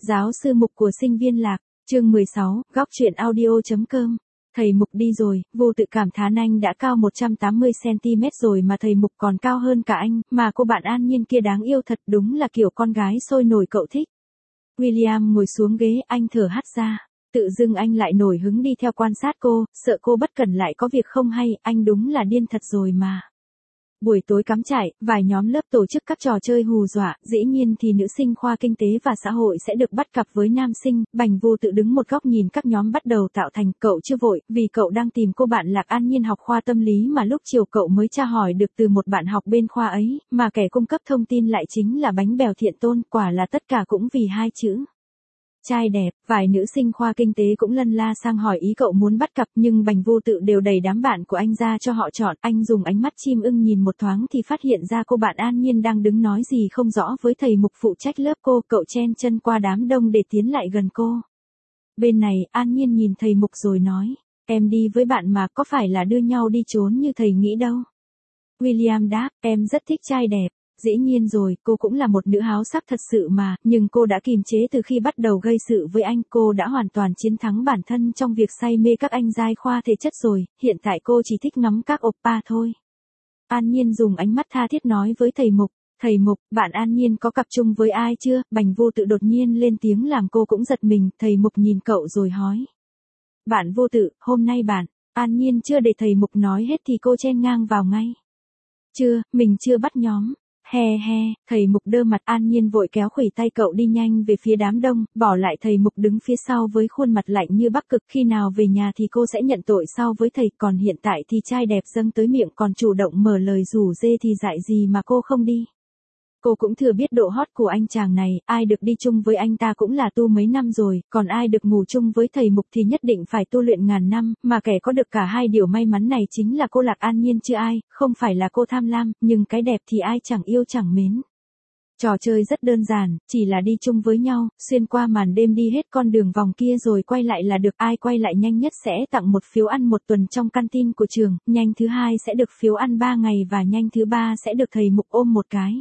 Giáo sư Mục của sinh viên Lạc, chương 16, góc truyện audio.com. Thầy Mục đi rồi, vô tự cảm thán anh đã cao 180cm rồi mà thầy Mục còn cao hơn cả anh, mà cô bạn An Nhiên kia đáng yêu thật, đúng là kiểu con gái sôi nổi cậu thích. William ngồi xuống ghế, anh thở hắt ra. Tự dưng anh lại nổi hứng đi theo quan sát cô, sợ cô bất cẩn lại có việc không hay, anh đúng là điên thật rồi mà. Buổi tối cắm trại, vài nhóm lớp tổ chức các trò chơi hù dọa, dĩ nhiên thì nữ sinh khoa kinh tế và xã hội sẽ được bắt cặp với nam sinh, Bành Vô tự đứng một góc nhìn các nhóm bắt đầu tạo thành, cậu chưa vội, vì cậu đang tìm cô bạn Lạc An Nhiên học khoa tâm lý mà lúc chiều cậu mới tra hỏi được từ một bạn học bên khoa ấy, mà kẻ cung cấp thông tin lại chính là Bánh Bèo Thiện Tôn, quả là tất cả cũng vì hai chữ. Trai đẹp, vài nữ sinh khoa kinh tế cũng lân la sang hỏi ý cậu muốn bắt cặp nhưng Bành Vô tự đều đẩy đám bạn của anh ra cho họ chọn. Anh dùng ánh mắt chim ưng nhìn một thoáng thì phát hiện ra cô bạn An Nhiên đang đứng nói gì không rõ với thầy Mục phụ trách lớp cô. Cậu chen chân qua đám đông để tiến lại gần cô. Bên này, An Nhiên nhìn thầy Mục rồi nói, em đi với bạn mà có phải là đưa nhau đi trốn như thầy nghĩ đâu. William đáp, em rất thích trai đẹp. Dĩ nhiên rồi, cô cũng là một nữ háo sắc thật sự mà, nhưng cô đã kiềm chế từ khi bắt đầu gây sự với anh, cô đã hoàn toàn chiến thắng bản thân trong việc say mê các anh giai khoa thể chất rồi, hiện tại cô chỉ thích ngắm các oppa thôi. An Nhiên dùng ánh mắt tha thiết nói với thầy Mục, thầy Mục, bạn An Nhiên có cặp chung với ai chưa? Bành Vô tự đột nhiên lên tiếng làm cô cũng giật mình, thầy Mục nhìn cậu rồi hỏi. Bạn Vô tự, hôm nay bạn, An Nhiên chưa để thầy Mục nói hết thì cô chen ngang vào ngay. Chưa, mình chưa bắt nhóm. He he, thầy Mục đơ mặt. An Nhiên vội kéo khuỷu tay cậu đi nhanh về phía đám đông, bỏ lại thầy Mục đứng phía sau với khuôn mặt lạnh như Bắc Cực. Khi nào về nhà thì cô sẽ nhận tội sau với thầy, còn hiện tại thì trai đẹp dâng tới miệng còn chủ động mở lời rủ rê thì dại gì mà cô không đi. Cô cũng thừa biết độ hot của anh chàng này, ai được đi chung với anh ta cũng là tu mấy năm rồi, còn ai được ngủ chung với thầy Mục thì nhất định phải tu luyện ngàn năm, mà kẻ có được cả hai điều may mắn này chính là cô Lạc An Nhiên chứ ai, không phải là cô tham lam, nhưng cái đẹp thì ai chẳng yêu chẳng mến. Trò chơi rất đơn giản, chỉ là đi chung với nhau, xuyên qua màn đêm đi hết con đường vòng kia rồi quay lại là được, ai quay lại nhanh nhất sẽ tặng một phiếu ăn một tuần trong canteen của trường, nhanh thứ hai sẽ được phiếu ăn 3 ngày và nhanh thứ ba sẽ được thầy Mục ôm một cái.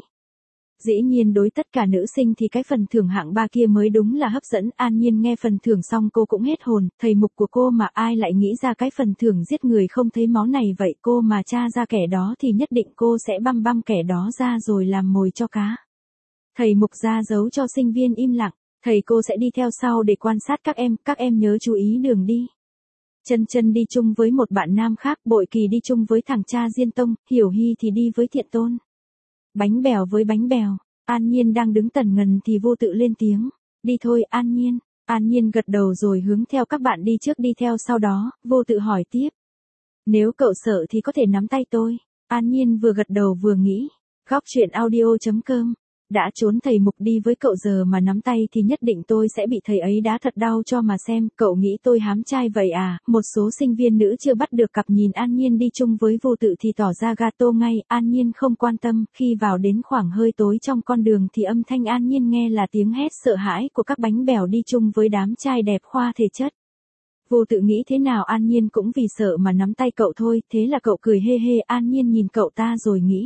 Dĩ nhiên đối tất cả nữ sinh thì cái phần thưởng hạng 3 kia mới đúng là hấp dẫn. An Nhiên nghe phần thưởng xong cô cũng hết hồn, thầy Mục của cô mà ai lại nghĩ ra cái phần thưởng giết người không thấy máu này vậy, cô mà tra ra kẻ đó thì nhất định cô sẽ băm kẻ đó ra rồi làm mồi cho cá. Thầy Mục ra dấu cho sinh viên im lặng, thầy cô sẽ đi theo sau để quan sát các em nhớ chú ý đường đi. Chân Chân đi chung với một bạn nam khác, Bội Kỳ đi chung với thằng cha Diên Tông, Hiểu Hy thì đi với Thiện Tôn. Bánh Bèo với Bánh Bèo, An Nhiên đang đứng tần ngần thì Vô tự lên tiếng, đi thôi An Nhiên. An Nhiên gật đầu rồi hướng theo các bạn đi trước đi theo sau đó. Vô tự hỏi tiếp, nếu cậu sợ thì có thể nắm tay tôi. An Nhiên vừa gật đầu vừa nghĩ, góc truyện audio.com. Đã trốn thầy Mục đi với cậu giờ mà nắm tay thì nhất định tôi sẽ bị thầy ấy đá thật đau cho mà xem, cậu nghĩ tôi hám trai vậy à? Một số sinh viên nữ chưa bắt được cặp nhìn An Nhiên đi chung với Vô tự thì tỏ ra gato ngay, An Nhiên không quan tâm, khi vào đến khoảng hơi tối trong con đường thì âm thanh An Nhiên nghe là tiếng hét sợ hãi của các bánh bèo đi chung với đám trai đẹp khoa thể chất. Vô tự nghĩ thế nào An Nhiên cũng vì sợ mà nắm tay cậu thôi, thế là cậu cười hê hê. An Nhiên nhìn cậu ta rồi nghĩ,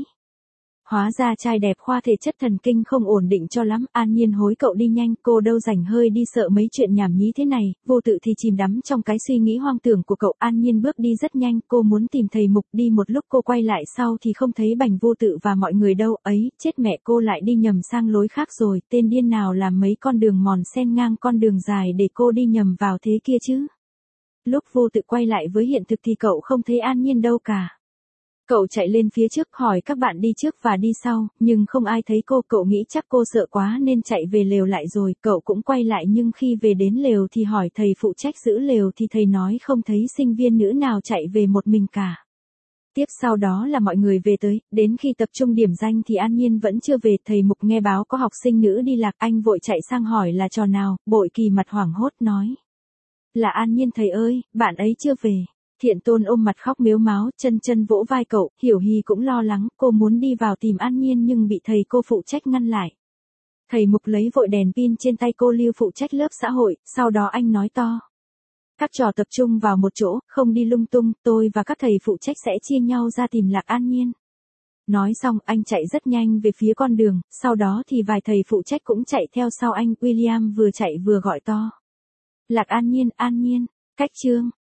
hóa ra trai đẹp khoa thể chất thần kinh không ổn định cho lắm. An Nhiên hối cậu đi nhanh, cô đâu rảnh hơi đi sợ mấy chuyện nhảm nhí thế này. Vô tự thì chìm đắm trong cái suy nghĩ hoang tưởng của cậu. An Nhiên bước đi rất nhanh, cô muốn tìm thầy Mục. Đi một lúc cô quay lại sau thì không thấy Bành Vô tự và mọi người đâu. Ấy, chết mẹ, cô lại đi nhầm sang lối khác rồi, tên điên nào làm mấy con đường mòn xen ngang con đường dài để cô đi nhầm vào thế kia chứ. Lúc Vô tự quay lại với hiện thực thì cậu không thấy An Nhiên đâu cả. Cậu chạy lên phía trước hỏi các bạn đi trước và đi sau, nhưng không ai thấy cô, cậu nghĩ chắc cô sợ quá nên chạy về lều lại rồi, cậu cũng quay lại nhưng khi về đến lều thì hỏi thầy phụ trách giữ lều thì thầy nói không thấy sinh viên nữ nào chạy về một mình cả. Tiếp sau đó là mọi người về tới, đến khi tập trung điểm danh thì An Nhiên vẫn chưa về, thầy Mục nghe báo có học sinh nữ đi lạc, anh vội chạy sang hỏi là trò nào, Bội Kỳ mặt hoảng hốt nói. Là An Nhiên thầy ơi, bạn ấy chưa về. Thiện Tôn ôm mặt khóc mếu máo, Chân Chân vỗ vai cậu, Hiểu Hy cũng lo lắng, cô muốn đi vào tìm An Nhiên nhưng bị thầy cô phụ trách ngăn lại. Thầy Mục lấy vội đèn pin trên tay cô Lưu phụ trách lớp xã hội, sau đó anh nói to. Các trò tập trung vào một chỗ, không đi lung tung, tôi và các thầy phụ trách sẽ chia nhau ra tìm Lạc An Nhiên. Nói xong anh chạy rất nhanh về phía con đường, sau đó thì vài thầy phụ trách cũng chạy theo sau anh. William vừa chạy vừa gọi to. Lạc An Nhiên, cách chương.